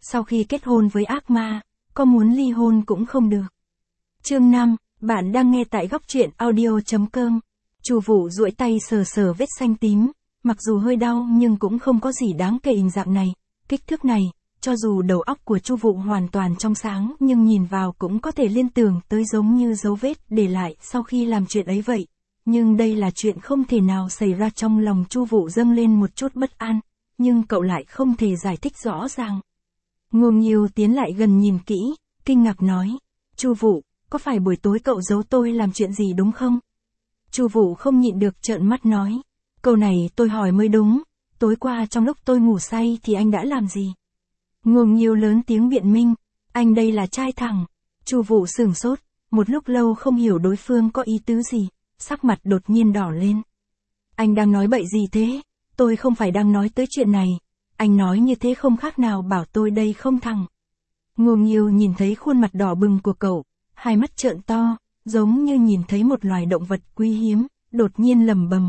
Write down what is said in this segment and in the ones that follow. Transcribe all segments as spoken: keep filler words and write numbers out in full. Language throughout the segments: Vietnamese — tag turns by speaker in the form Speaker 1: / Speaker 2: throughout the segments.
Speaker 1: sau khi kết hôn với ác ma, có muốn ly hôn cũng không được. Chương năm, bạn đang nghe tại góc truyện audio chấm com. Chu Vũ duỗi tay sờ sờ vết xanh tím, mặc dù hơi đau nhưng cũng không có gì đáng kể hình dạng này, kích thước này, cho dù đầu óc của Chu Vũ hoàn toàn trong sáng nhưng nhìn vào cũng có thể liên tưởng tới giống như dấu vết để lại sau khi làm chuyện ấy vậy. Nhưng đây là chuyện không thể nào xảy ra, trong lòng Chu Vũ dâng lên một chút bất an, nhưng cậu lại không thể giải thích rõ ràng. Ngô Nghiêu tiến lại gần nhìn kỹ, kinh ngạc nói, Chu Vũ, có phải buổi tối cậu giấu tôi làm chuyện gì đúng không? Chu Vũ không nhịn được trợn mắt nói, câu này tôi hỏi mới đúng, tối qua trong lúc tôi ngủ say thì anh đã làm gì? Ngô Nghiêu lớn tiếng biện minh, anh đây là trai thẳng. Chu Vũ sửng sốt, một lúc lâu không hiểu đối phương có ý tứ gì, sắc mặt đột nhiên đỏ lên. Anh đang nói bậy gì thế? Tôi không phải đang nói tới chuyện này, anh nói như thế không khác nào bảo tôi đây không thẳng. Ngô Nghiêu nhìn thấy khuôn mặt đỏ bừng của cậu, hai mắt trợn to, giống như nhìn thấy một loài động vật quý hiếm, đột nhiên lẩm bẩm.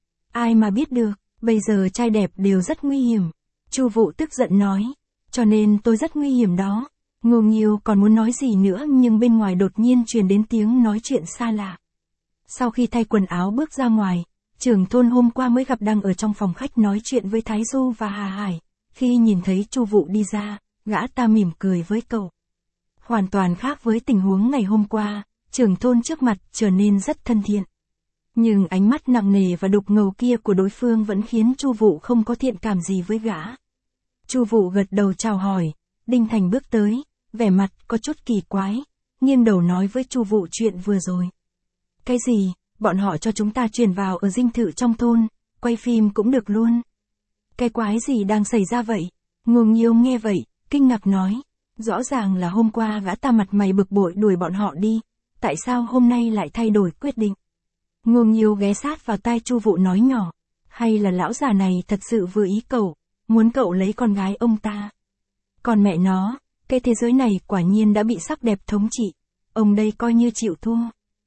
Speaker 1: Ai mà biết được, bây giờ trai đẹp đều rất nguy hiểm. Chu Vũ tức giận nói, cho nên tôi rất nguy hiểm đó. Ngô Nghiêu còn muốn nói gì nữa nhưng bên ngoài đột nhiên truyền đến tiếng nói chuyện xa lạ. Sau khi thay quần áo bước ra ngoài, trưởng thôn hôm qua mới gặp đang ở trong phòng khách nói chuyện với Thái Du và Hà Hải. Khi nhìn thấy Chu Vũ đi ra, gã ta mỉm cười với cậu. Hoàn toàn khác với tình huống ngày hôm qua, trưởng thôn trước mặt trở nên rất thân thiện. Nhưng ánh mắt nặng nề và đục ngầu kia của đối phương vẫn khiến Chu Vũ không có thiện cảm gì với gã. Chu Vũ gật đầu chào hỏi, Đinh Thành bước tới, vẻ mặt có chút kỳ quái, nghiêng đầu nói với Chu Vũ chuyện vừa rồi. Cái gì, bọn họ cho chúng ta truyền vào ở dinh thự trong thôn, quay phim cũng được luôn. Cái quái gì đang xảy ra vậy? Ngô Nghiêu nghe vậy, kinh ngạc nói, rõ ràng là hôm qua gã ta mặt mày bực bội đuổi bọn họ đi, tại sao hôm nay lại thay đổi quyết định? Ngô Nghiêu ghé sát vào tai Chu Vũ nói nhỏ, hay là lão già này thật sự vừa ý cậu, muốn cậu lấy con gái ông ta? Còn mẹ nó, cái thế giới này quả nhiên đã bị sắc đẹp thống trị, ông đây coi như chịu thua.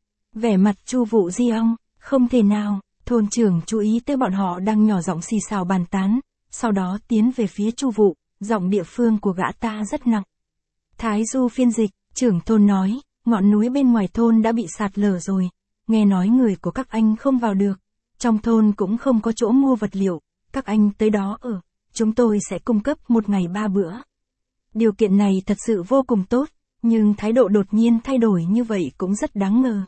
Speaker 1: Vẻ mặt Chu Vũ di ong, không thể nào. Thôn trưởng chú ý tới bọn họ đang nhỏ giọng xì xào bàn tán, sau đó tiến về phía Chu Vũ, giọng địa phương của gã ta rất nặng. Thái Du phiên dịch, trưởng thôn nói, ngọn núi bên ngoài thôn đã bị sạt lở rồi, nghe nói người của các anh không vào được, trong thôn cũng không có chỗ mua vật liệu, các anh tới đó ở, chúng tôi sẽ cung cấp một ngày ba bữa. Điều kiện này thật sự vô cùng tốt, nhưng thái độ đột nhiên thay đổi như vậy cũng rất đáng ngờ.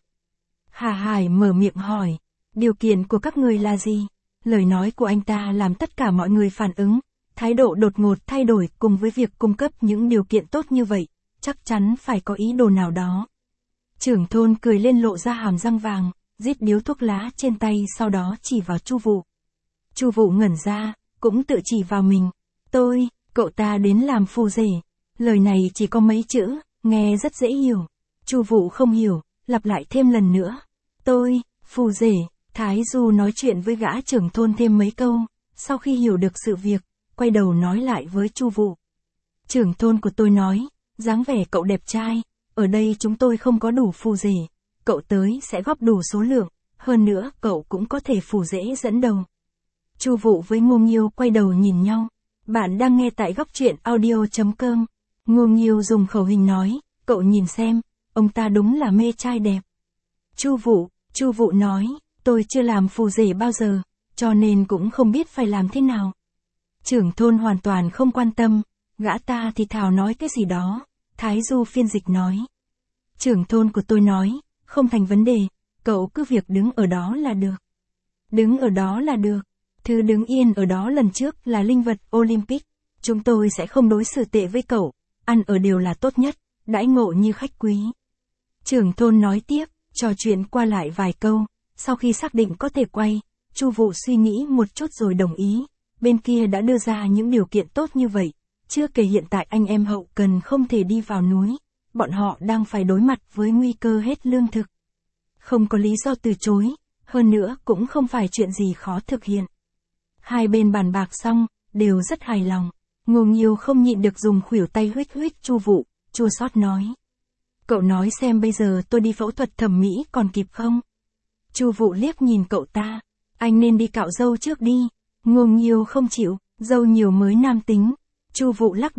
Speaker 1: Hà Hải mở miệng hỏi, điều kiện của các người là gì? Lời nói của anh ta làm tất cả mọi người phản ứng, thái độ đột ngột thay đổi cùng với việc cung cấp những điều kiện tốt như vậy, chắc chắn phải có ý đồ nào đó. Trưởng thôn cười lên lộ ra hàm răng vàng, rít điếu thuốc lá trên tay sau đó chỉ vào Chu Vũ. Chu Vũ ngẩn ra, cũng tự chỉ vào mình. Tôi, cậu ta đến làm phù rể. Lời này chỉ có mấy chữ, nghe rất dễ hiểu. Chu Vũ không hiểu, lặp lại thêm lần nữa. Tôi, phù rể. Thái Du nói chuyện với gã trưởng thôn thêm mấy câu, sau khi hiểu được sự việc, quay đầu nói lại với Chu Vũ. Trưởng thôn của tôi nói, dáng vẻ cậu đẹp trai, ở đây chúng tôi không có đủ phù rể, cậu tới sẽ góp đủ số lượng, hơn nữa cậu cũng có thể phù rể dẫn đầu. Chu Vũ với Ngô Nghiêu quay đầu nhìn nhau, bạn đang nghe tại góc truyện audio chấm com. Ngô Nghiêu dùng khẩu hình nói, cậu nhìn xem, ông ta đúng là mê trai đẹp. Chu Vũ, Chu Vũ nói, tôi chưa làm phù rể bao giờ, cho nên cũng không biết phải làm thế nào. Trưởng thôn hoàn toàn không quan tâm, gã ta thì thào nói cái gì đó. Thái Du phiên dịch nói. Trưởng thôn của tôi nói, không thành vấn đề, cậu cứ việc đứng ở đó là được. Đứng ở đó là được. Thứ đứng yên ở đó lần trước là linh vật Olympic. Chúng tôi sẽ không đối xử tệ với cậu, ăn ở đều là tốt nhất, đãi ngộ như khách quý. Trưởng thôn nói tiếp, trò chuyện qua lại vài câu, sau khi xác định có thể quay, Chu Vũ suy nghĩ một chút rồi đồng ý. Bên kia đã đưa ra những điều kiện tốt như vậy, chưa kể hiện tại anh em hậu cần không thể đi vào núi, bọn họ đang phải đối mặt với nguy cơ hết lương thực. Không có lý do từ chối, hơn nữa cũng không phải chuyện gì khó thực hiện. Hai bên bàn bạc xong, đều rất hài lòng. Ngô Nghiêu không nhịn được dùng khuỷu tay huých huých Chu Vũ, chua xót nói. Cậu nói xem bây giờ tôi đi phẫu thuật thẩm mỹ còn kịp không? Chu Vũ liếc nhìn cậu ta, anh nên đi cạo râu trước đi. Ngô Nghiêu không chịu, râu nhiều mới nam tính. Chu Vũ lắc đầu,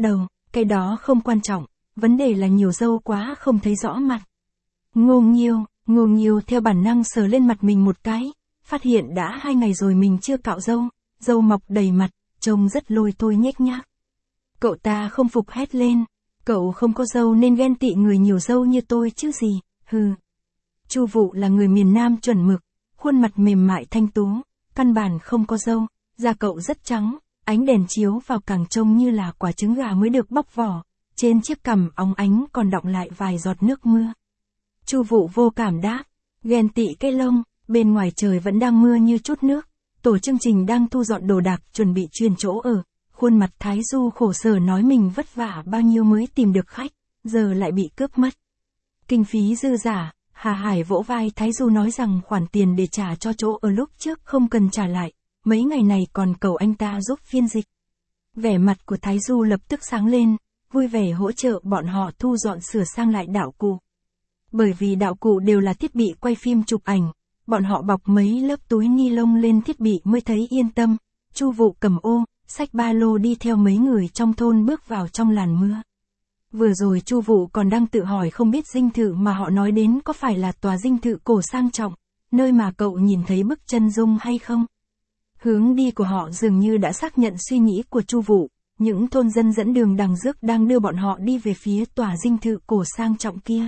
Speaker 1: cái đó không quan trọng, vấn đề là nhiều râu quá không thấy rõ mặt. Ngô Nghiêu, Ngô Nghiêu theo bản năng sờ lên mặt mình một cái, phát hiện đã hai ngày rồi mình chưa cạo râu, râu mọc đầy mặt, trông rất lôi thôi nhếch nhác. Cậu ta không phục hét lên, cậu không có râu nên ghen tị người nhiều râu như tôi chứ gì, hừ. Chu Vụ là người miền Nam chuẩn mực, khuôn mặt mềm mại thanh tú, căn bản không có râu, da cậu rất trắng, ánh đèn chiếu vào càng trông như là quả trứng gà mới được bóc vỏ, trên chiếc cằm óng ánh còn đọng lại vài giọt nước mưa. Chu Vụ vô cảm đáp, ghen tị cái lông, bên ngoài trời vẫn đang mưa như chút nước, tổ chương trình đang thu dọn đồ đạc chuẩn bị chuyển chỗ ở, khuôn mặt Thái Du khổ sở nói mình vất vả bao nhiêu mới tìm được khách, giờ lại bị cướp mất. Kinh phí dư giả, Hà Hải vỗ vai Thái Du nói rằng khoản tiền để trả cho chỗ ở lúc trước không cần trả lại, mấy ngày này còn cầu anh ta giúp phiên dịch. Vẻ mặt của Thái Du lập tức sáng lên, vui vẻ hỗ trợ bọn họ thu dọn sửa sang lại đạo cụ. Bởi vì đạo cụ đều là thiết bị quay phim chụp ảnh, bọn họ bọc mấy lớp túi ni lông lên thiết bị mới thấy yên tâm. Chu Vụ cầm ô, xách ba lô đi theo mấy người trong thôn bước vào trong làn mưa. Vừa rồi Chu Vụ còn đang tự hỏi không biết dinh thự mà họ nói đến có phải là tòa dinh thự cổ sang trọng, nơi mà cậu nhìn thấy bức chân dung hay không. Hướng đi của họ dường như đã xác nhận suy nghĩ của Chu Vụ, những thôn dân dẫn đường đằng rước đang đưa bọn họ đi về phía tòa dinh thự cổ sang trọng kia.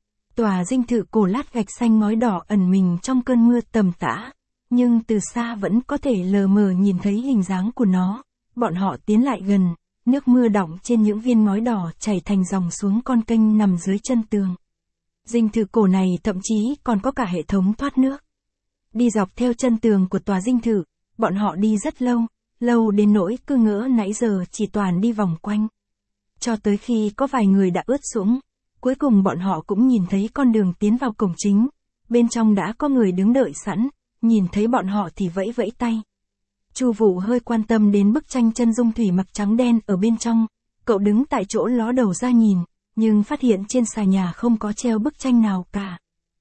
Speaker 1: Tòa dinh thự cổ lát gạch xanh ngói đỏ ẩn mình trong cơn mưa tầm tã, nhưng từ xa vẫn có thể lờ mờ nhìn thấy hình dáng của nó. Bọn họ tiến lại gần, nước mưa đọng trên những viên ngói đỏ chảy thành dòng xuống con kênh nằm dưới chân tường. Dinh thự cổ này thậm chí còn có cả hệ thống thoát nước. Đi dọc theo chân tường của tòa dinh thự, bọn họ đi rất lâu, lâu đến nỗi cứ ngỡ nãy giờ chỉ toàn đi vòng quanh. Cho tới khi có vài người đã ướt sũng, cuối cùng bọn họ cũng nhìn thấy con đường tiến vào cổng chính, bên trong đã có người đứng đợi sẵn, nhìn thấy bọn họ thì vẫy vẫy tay. Chu Vụ hơi quan tâm đến bức tranh chân dung thủy mặc trắng đen ở bên trong, cậu đứng tại chỗ ló đầu ra nhìn, nhưng phát hiện trên xà nhà không có treo bức tranh nào cả.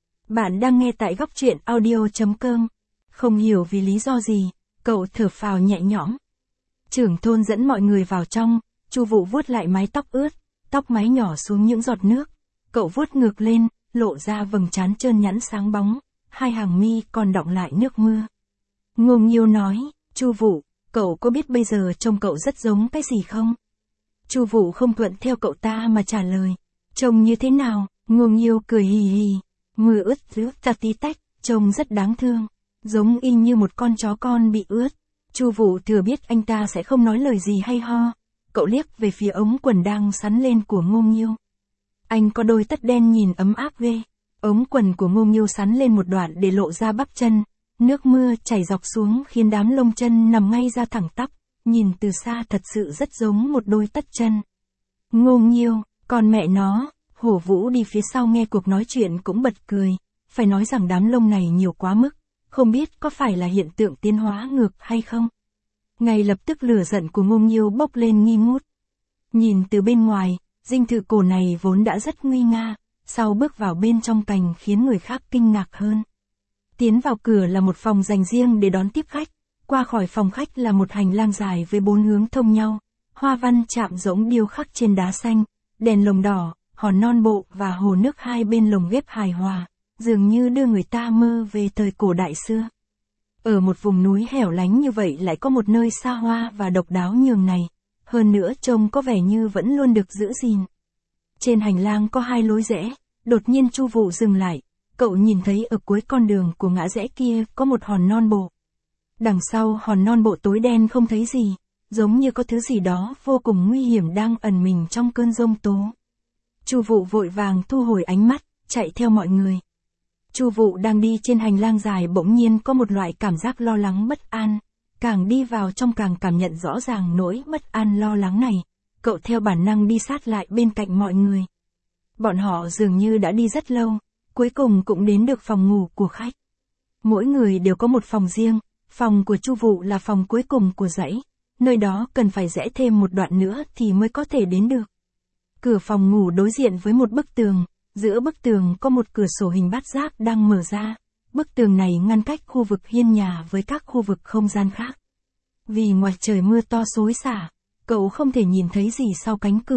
Speaker 1: Bạn đang nghe tại góc truyện audio chấm com. Không hiểu vì lý do gì, cậu thở phào nhẹ nhõm. Trưởng thôn dẫn mọi người vào trong, Chu Vụ vuốt lại mái tóc ướt, tóc mái nhỏ xuống những giọt nước. Cậu vuốt ngược lên, lộ ra vầng trán trơn nhẵn sáng bóng, hai hàng mi còn đọng lại nước mưa. Ngô Nghiêu nói, Chu Vụ, cậu có biết bây giờ trông cậu rất giống cái gì không? Chu Vụ không thuận theo cậu ta mà trả lời, trông như thế nào? Ngô Nghiêu cười hì hì, mưa ướt rướt ra tí tách, trông rất đáng thương, giống y như một con chó con bị ướt. Chu Vụ thừa biết anh ta sẽ không nói lời gì hay ho, cậu liếc về phía ống quần đang sắn lên của Ngô Nghiêu. Anh có đôi tất đen nhìn ấm áp ghê. Ống quần của Ngô Nghiêu sắn lên một đoạn để lộ ra bắp chân, nước mưa chảy dọc xuống khiến đám lông chân nằm ngay ra thẳng tắp, nhìn từ xa thật sự rất giống một đôi tất chân. Ngô Nghiêu, còn mẹ nó, Hổ Vũ đi phía sau nghe cuộc nói chuyện cũng bật cười, phải nói rằng đám lông này nhiều quá mức, không biết có phải là hiện tượng tiến hóa ngược hay không. Ngay lập tức lửa giận của Ngô Nghiêu bốc lên nghi ngút. Nhìn từ bên ngoài, dinh thự cổ này vốn đã rất nguy nga, sau bước vào bên trong càng khiến người khác kinh ngạc hơn. Tiến vào cửa là một phòng dành riêng để đón tiếp khách, qua khỏi phòng khách là một hành lang dài với bốn hướng thông nhau, hoa văn chạm rỗng điêu khắc trên đá xanh, đèn lồng đỏ, hòn non bộ và hồ nước hai bên lồng ghép hài hòa, dường như đưa người ta mơ về thời cổ đại xưa. Ở một vùng núi hẻo lánh như vậy lại có một nơi xa hoa và độc đáo nhường này, hơn nữa trông có vẻ như vẫn luôn được giữ gìn. Trên hành lang có hai lối rẽ, đột nhiên Chu Vụ dừng lại, cậu nhìn thấy ở cuối con đường của ngã rẽ kia có một hòn non bộ. Đằng sau hòn non bộ tối đen không thấy gì, giống như có thứ gì đó vô cùng nguy hiểm đang ẩn mình trong cơn giông tố. Chu Vụ vội vàng thu hồi ánh mắt, chạy theo mọi người. Chu Vụ đang đi trên hành lang dài bỗng nhiên có một loại cảm giác lo lắng bất an, càng đi vào trong càng cảm nhận rõ ràng nỗi bất an lo lắng này, cậu theo bản năng đi sát lại bên cạnh mọi người. Bọn họ dường như đã đi rất lâu, cuối cùng cũng đến được phòng ngủ của khách. Mỗi người đều có một phòng riêng, phòng của Chu Vụ là phòng cuối cùng của dãy, nơi đó cần phải rẽ thêm một đoạn nữa thì mới có thể đến được. Cửa phòng ngủ đối diện với một bức tường, giữa bức tường có một cửa sổ hình bát giác đang mở ra, bức tường này ngăn cách khu vực hiên nhà với các khu vực không gian khác. Vì ngoài trời mưa to xối xả, cậu không thể nhìn thấy gì sau cánh cửa.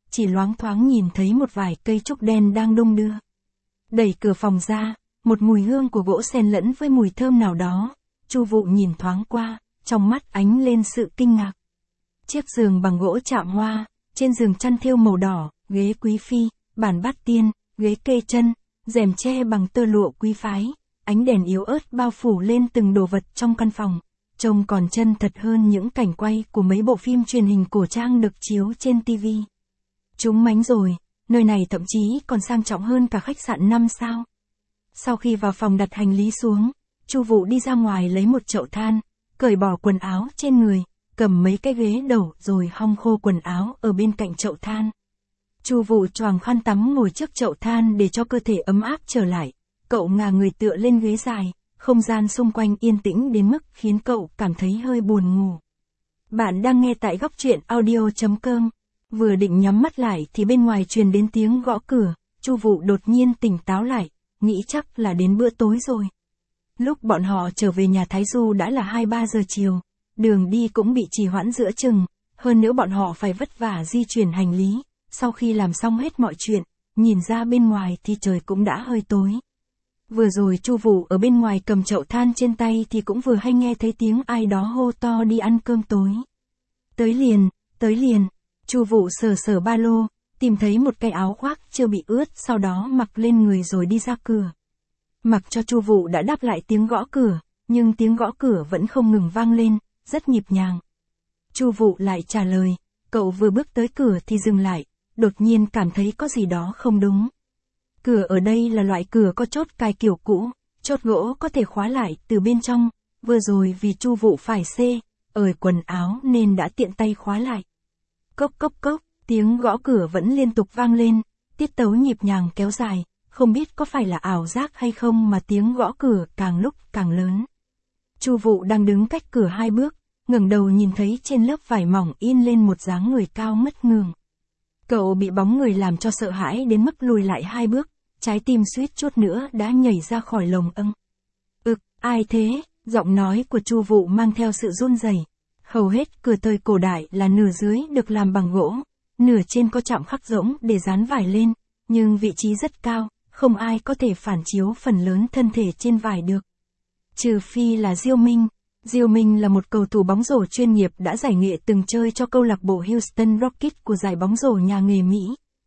Speaker 1: chỉ loáng thoáng nhìn thấy một vài cây trúc đen đang đung đưa. Đẩy cửa phòng ra, một mùi hương của gỗ xen lẫn với mùi thơm nào đó, Chu Vụ nhìn thoáng qua, trong mắt ánh lên sự kinh ngạc. Chiếc giường bằng gỗ chạm hoa, trên giường chăn thêu màu đỏ, ghế quý phi, bàn bát tiên, ghế kê chân, rèm tre bằng tơ lụa quý phái, ánh đèn yếu ớt bao phủ lên từng đồ vật trong căn phòng, trông còn chân thật hơn những cảnh quay của mấy bộ phim truyền hình cổ trang được chiếu trên ti vi. Chúng mánh rồi, nơi này thậm chí còn sang trọng hơn cả khách sạn năm sao. Sau khi vào phòng đặt hành lý xuống, Chu Vụ đi ra ngoài lấy một chậu than, cởi bỏ quần áo trên người, cầm mấy cái ghế đầu rồi hong khô quần áo ở bên cạnh chậu than. Chu Vụ choàng khăn tắm ngồi trước chậu than để cho cơ thể ấm áp trở lại. Cậu ngả người tựa lên ghế dài, không gian xung quanh yên tĩnh đến mức khiến cậu cảm thấy hơi buồn ngủ. Bạn đang nghe tại góc truyện audio chấm com. Vừa định nhắm mắt lại thì bên ngoài truyền đến tiếng gõ cửa, Chu Vụ đột nhiên tỉnh táo lại, nghĩ chắc là đến bữa tối rồi. Lúc bọn họ trở về nhà Thái Du đã là hai ba giờ chiều, đường đi cũng bị trì hoãn giữa chừng, hơn nữa bọn họ phải vất vả di chuyển hành lý. Sau khi làm xong hết mọi chuyện, nhìn ra bên ngoài thì trời cũng đã hơi tối. Vừa rồi Chu Vụ ở bên ngoài cầm chậu than trên tay thì cũng vừa hay nghe thấy tiếng ai đó hô to đi ăn cơm tối. Tới liền, tới liền. Chu Vụ sờ sờ ba lô, tìm thấy một cái áo khoác chưa bị ướt, sau đó mặc lên người rồi đi ra cửa. Mặc cho Chu Vụ đã đáp lại tiếng gõ cửa, nhưng tiếng gõ cửa vẫn không ngừng vang lên, rất nhịp nhàng. Chu Vụ lại trả lời, cậu vừa bước tới cửa thì dừng lại, đột nhiên cảm thấy có gì đó không đúng. Cửa ở đây là loại cửa có chốt cài kiểu cũ, chốt gỗ có thể khóa lại từ bên trong, vừa rồi vì Chu Vụ phải xê, ởi quần áo nên đã tiện tay khóa lại. Cốc cốc cốc, tiếng gõ cửa vẫn liên tục vang lên, tiết tấu nhịp nhàng kéo dài, không biết có phải là ảo giác hay không mà tiếng gõ cửa càng lúc càng lớn. Chu Vụ đang đứng cách cửa hai bước, ngẩng đầu nhìn thấy trên lớp vải mỏng in lên một dáng người cao ngất ngường. Cậu bị bóng người làm cho sợ hãi đến mức lùi lại hai bước, trái tim suýt chút nữa đã nhảy ra khỏi lồng ưng. Ực, ai thế? Giọng nói của Chu Vụ mang theo sự run rẩy. Hầu hết cửa thời cổ đại là nửa dưới được làm bằng gỗ, nửa trên có chạm khắc rỗng để dán vải lên, nhưng vị trí rất cao, không ai có thể phản chiếu phần lớn thân thể trên vải được. Trừ phi là Diêu Minh. Diêu Minh là một cầu thủ bóng rổ chuyên nghiệp đã giải nghệ từng chơi cho câu lạc bộ Houston Rockets của giải bóng rổ nhà nghề Mỹ.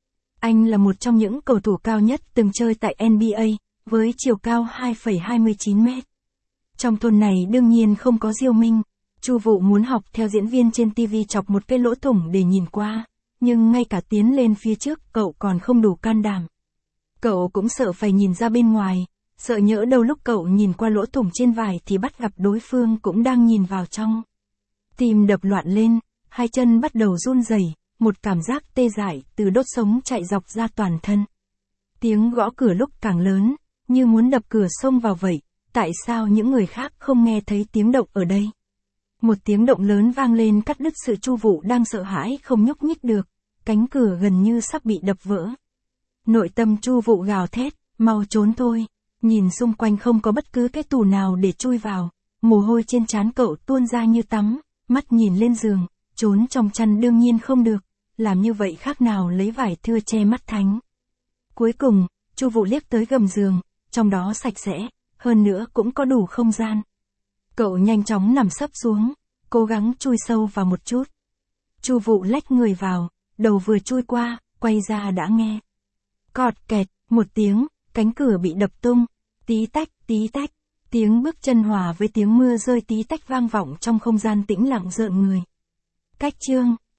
Speaker 1: Anh là một trong những cầu thủ cao nhất từng chơi tại en bi ây, với chiều cao hai phẩy hai mươi chín mét. Trong thôn này đương nhiên không có Diêu Minh. Chu Vụ muốn học theo diễn viên trên ti vi chọc một cái lỗ thủng để nhìn qua, nhưng ngay cả tiến lên phía trước cậu còn không đủ can đảm. Cậu cũng sợ phải nhìn ra bên ngoài, sợ nhỡ đâu lúc cậu nhìn qua lỗ thủng trên vải thì bắt gặp đối phương cũng đang nhìn vào trong. Tim đập loạn lên, hai chân bắt đầu run rẩy, một cảm giác tê dại từ đốt sống chạy dọc ra toàn thân. Tiếng gõ cửa lúc càng lớn, như muốn đập cửa xông vào vậy, tại sao những người khác không nghe thấy tiếng động ở đây? Một tiếng động lớn vang lên cắt đứt sự Chu Vụ đang sợ hãi không nhúc nhích được, cánh cửa gần như sắp bị đập vỡ. Nội tâm Chu Vụ gào thét, mau trốn thôi. Nhìn xung quanh không có bất cứ cái tủ nào để chui vào, mồ hôi trên trán cậu tuôn ra như tắm, mắt nhìn lên giường, trốn trong chăn đương nhiên không được, làm như vậy khác nào lấy vải thưa che mắt thánh. Cuối cùng, Chu Vụ liếc tới gầm giường, trong đó sạch sẽ, hơn nữa cũng có đủ không gian. Cậu nhanh chóng nằm sấp xuống, cố gắng chui sâu vào một chút. Chu Vụ lách người vào, đầu vừa chui qua, quay ra đã nghe. Cọt kẹt, một tiếng, cánh cửa bị đập tung, tí tách, tí tách, tiếng bước chân hòa với tiếng mưa rơi tí tách vang vọng trong không gian tĩnh lặng rợn người. Cách chương,